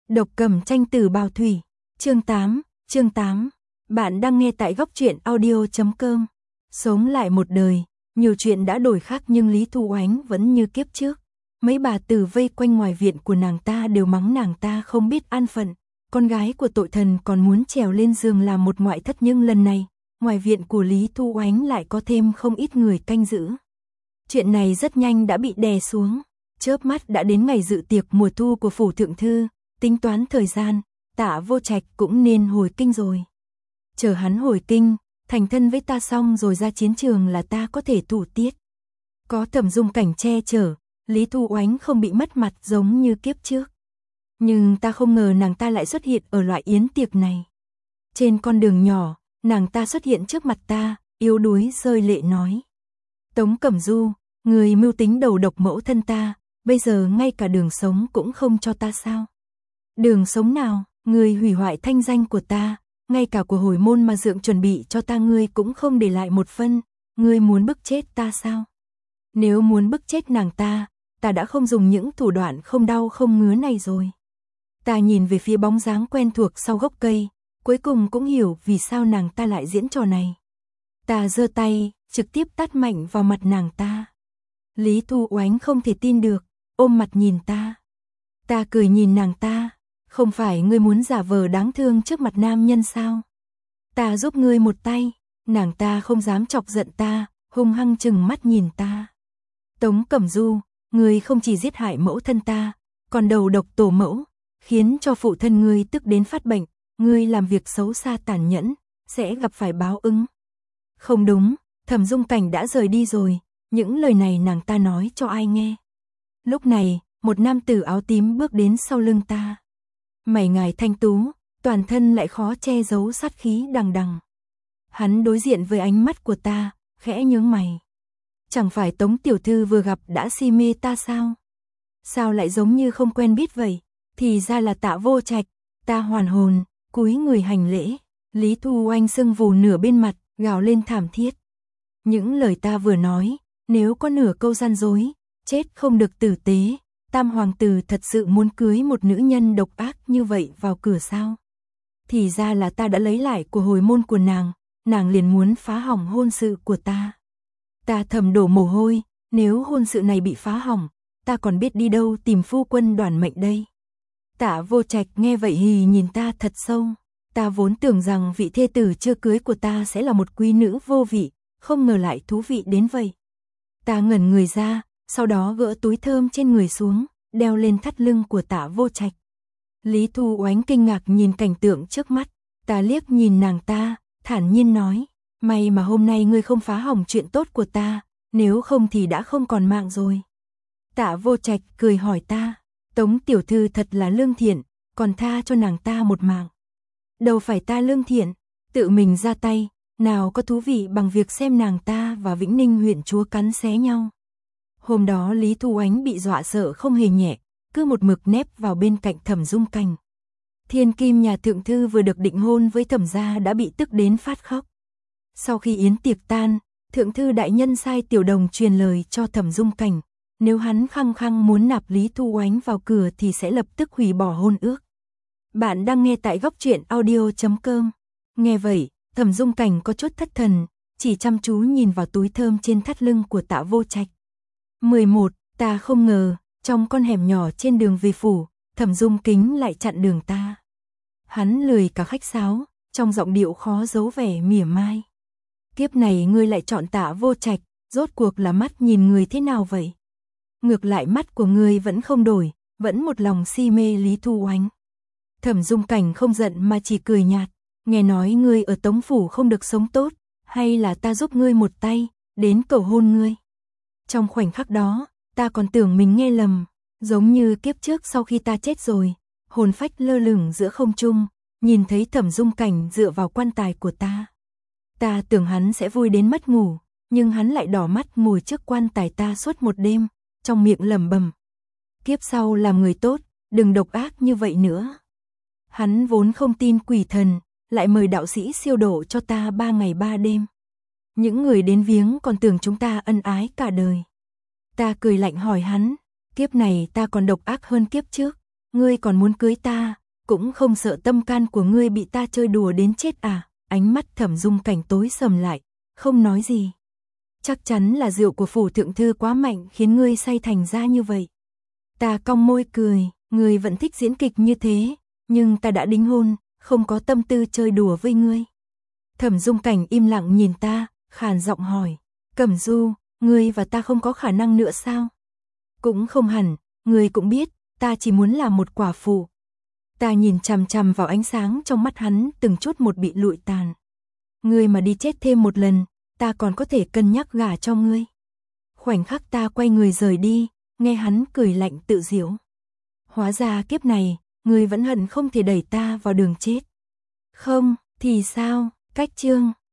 Độc Cẩm Tranh Tử Bào Thủy, chương 8. Bạn đang nghe tại góc truyện audio.com. Sống lại một đời, nhiều chuyện đã đổi khác nhưng Lý Thu Oánh vẫn như kiếp trước. Mấy bà tử vây quanh ngoài viện của nàng ta đều mắng nàng ta không biết an phận. Con gái của tội thần còn muốn trèo lên giường làm một ngoại thất, nhưng lần này, ngoài viện của Lý Thu Oánh lại có thêm không ít người canh giữ. Chuyện này rất nhanh đã bị đè xuống. Chớp mắt đã đến ngày dự tiệc mùa thu của phủ thượng thư. Tính toán thời gian, Tạ Vô Trạch cũng nên hồi kinh rồi. Chờ hắn hồi kinh, thành thân với ta xong rồi ra chiến trường là ta có thể thủ tiết. Có Thẩm Dung Cảnh che chở, Lý Thu Oánh không bị mất mặt giống như kiếp trước. Nhưng ta không ngờ nàng ta lại xuất hiện ở loại yến tiệc này. Trên con đường nhỏ, nàng ta xuất hiện trước mặt ta, yếu đuối rơi lệ nói: Tống Cẩm Du, người mưu tính đầu độc mẫu thân ta, bây giờ ngay cả đường sống cũng không cho ta sao? Đường sống nào? Người hủy hoại thanh danh của ta, ngay cả của hồi môn mà Dượng chuẩn bị cho ta ngươi cũng không để lại một phân, ngươi muốn bức chết ta sao? Nếu muốn bức chết nàng ta đã không dùng những thủ đoạn không đau không ngứa này rồi. Ta nhìn về phía bóng dáng quen thuộc sau gốc cây, cuối cùng cũng hiểu vì sao nàng ta lại diễn trò này. Ta giơ tay, trực tiếp tát mạnh vào mặt nàng ta. Lý Thu Oánh không thể tin được, ôm mặt nhìn ta. Ta cười nhìn nàng ta, không phải ngươi muốn giả vờ đáng thương trước mặt nam nhân sao? Ta giúp ngươi một tay. Nàng ta không dám chọc giận ta, hung hăng chừng mắt nhìn ta. Tống Cẩm Du, ngươi không chỉ giết hại mẫu thân ta, còn đầu độc tổ mẫu, khiến cho phụ thân ngươi tức đến phát bệnh, ngươi làm việc xấu xa tàn nhẫn, sẽ gặp phải báo ứng. Không đúng, Thẩm Dung Cảnh đã rời đi rồi, những lời này nàng ta nói cho ai nghe? Lúc này, một nam tử áo tím bước đến sau lưng ta. Mày ngài thanh tú, toàn thân lại khó che giấu sát khí đằng đằng. Hắn đối diện với ánh mắt của ta, khẽ nhướng mày. Chẳng phải Tống tiểu thư vừa gặp đã si mê ta sao? Sao lại giống như không quen biết vậy? Thì ra là Tạ Vô Trạch. Ta hoàn hồn, cúi người hành lễ. Lý Thu Oanh sưng vù nửa bên mặt, gào lên thảm thiết. Những lời ta vừa nói, nếu có nửa câu gian dối, chết không được tử tế. Tam hoàng tử thật sự muốn cưới một nữ nhân độc ác như vậy vào cửa sao? Thì ra là ta đã lấy lại của hồi môn của nàng liền muốn phá hỏng hôn sự của ta. Ta thầm đổ mồ hôi, nếu hôn sự này bị phá hỏng, ta còn biết đi đâu tìm phu quân đoản mệnh đây. Tạ Vô Trạch nghe vậy hì nhìn ta thật sâu. Ta vốn tưởng rằng vị thê tử chưa cưới của ta sẽ là một quý nữ vô vị, không ngờ lại thú vị đến vậy. Ta ngẩn người ra, sau đó gỡ túi thơm trên người xuống, đeo lên thắt lưng của Tạ Vô Trạch. Lý Thu Oánh kinh ngạc nhìn cảnh tượng trước mắt, ta liếc nhìn nàng ta, thản nhiên nói: May mà hôm nay ngươi không phá hỏng chuyện tốt của ta, nếu không thì đã không còn mạng rồi. Tạ Vô Trạch cười hỏi ta: Tống tiểu thư thật là lương thiện, còn tha cho nàng ta một mạng. Đâu phải ta lương thiện, tự mình ra tay, nào có thú vị bằng việc xem nàng ta và Vĩnh Ninh huyện chúa cắn xé nhau. Hôm đó Lý Thu Oánh bị dọa sợ không hề nhẹ, cứ một mực nép vào bên cạnh Thẩm Dung Cảnh. Thiên kim nhà thượng thư vừa được định hôn với Thẩm gia đã bị tức đến phát khóc. Sau khi yến tiệc tan, thượng thư đại nhân sai tiểu đồng truyền lời cho Thẩm Dung Cảnh, nếu hắn khăng khăng muốn nạp Lý Thu Oánh vào cửa thì sẽ lập tức hủy bỏ hôn ước. Bạn đang nghe tại góc truyện audio.com. Nghe vậy, Thẩm Dung Cảnh có chút thất thần, chỉ chăm chú nhìn vào túi thơm trên thắt lưng của Tạ Vô Trạch. 11. Ta không ngờ, trong con hẻm nhỏ trên đường về phủ, Thẩm Dung Kính lại chặn đường ta. Hắn lười cả khách sáo, trong giọng điệu khó giấu vẻ mỉa mai. Kiếp này ngươi lại chọn Tạ Vô Trạch, rốt cuộc là mắt nhìn người thế nào vậy? Ngược lại mắt của ngươi vẫn không đổi, vẫn một lòng si mê Lý Thu Oánh. Thẩm Dung Cảnh không giận mà chỉ cười nhạt, nghe nói ngươi ở Tống phủ không được sống tốt, hay là ta giúp ngươi một tay, đến cầu hôn ngươi. Trong khoảnh khắc đó, ta còn tưởng mình nghe lầm, giống như kiếp trước sau khi ta chết rồi, hồn phách lơ lửng giữa không trung, nhìn thấy Thẩm Dung Cảnh dựa vào quan tài của ta. Ta tưởng hắn sẽ vui đến mất ngủ, nhưng hắn lại đỏ mắt ngồi trước quan tài ta suốt một đêm, trong miệng lẩm bẩm: Kiếp sau làm người tốt, đừng độc ác như vậy nữa. Hắn vốn không tin quỷ thần, lại mời đạo sĩ siêu độ cho ta 3 ngày 3 đêm. Những người đến viếng còn tưởng chúng ta ân ái cả đời. Ta cười lạnh hỏi hắn: Kiếp này ta còn độc ác hơn kiếp trước, ngươi còn muốn cưới ta, Cũng không sợ tâm can của ngươi bị ta chơi đùa đến chết à? Ánh mắt Thẩm Dung Cảnh tối sầm lại, không nói gì. Chắc chắn là rượu của phủ thượng thư quá mạnh khiến ngươi say thành ra như vậy. Ta cong môi cười, ngươi vẫn thích diễn kịch như thế, nhưng ta đã đính hôn, không có tâm tư chơi đùa với ngươi. Thẩm Dung Cảnh im lặng nhìn ta, khàn giọng hỏi, Cẩm Du, ngươi và ta không có khả năng nữa sao? Cũng không hẳn, ngươi cũng biết, ta chỉ muốn là một quả phụ. Ta nhìn chằm chằm vào ánh sáng trong mắt hắn từng chút một bị lụi tàn. Ngươi mà đi chết thêm một lần, ta còn có thể cân nhắc gả cho ngươi. Khoảnh khắc ta quay người rời đi, nghe hắn cười lạnh tự giễu. Hóa ra kiếp này, ngươi vẫn hận không thể đẩy ta vào đường chết. Không, thì sao, cách chương.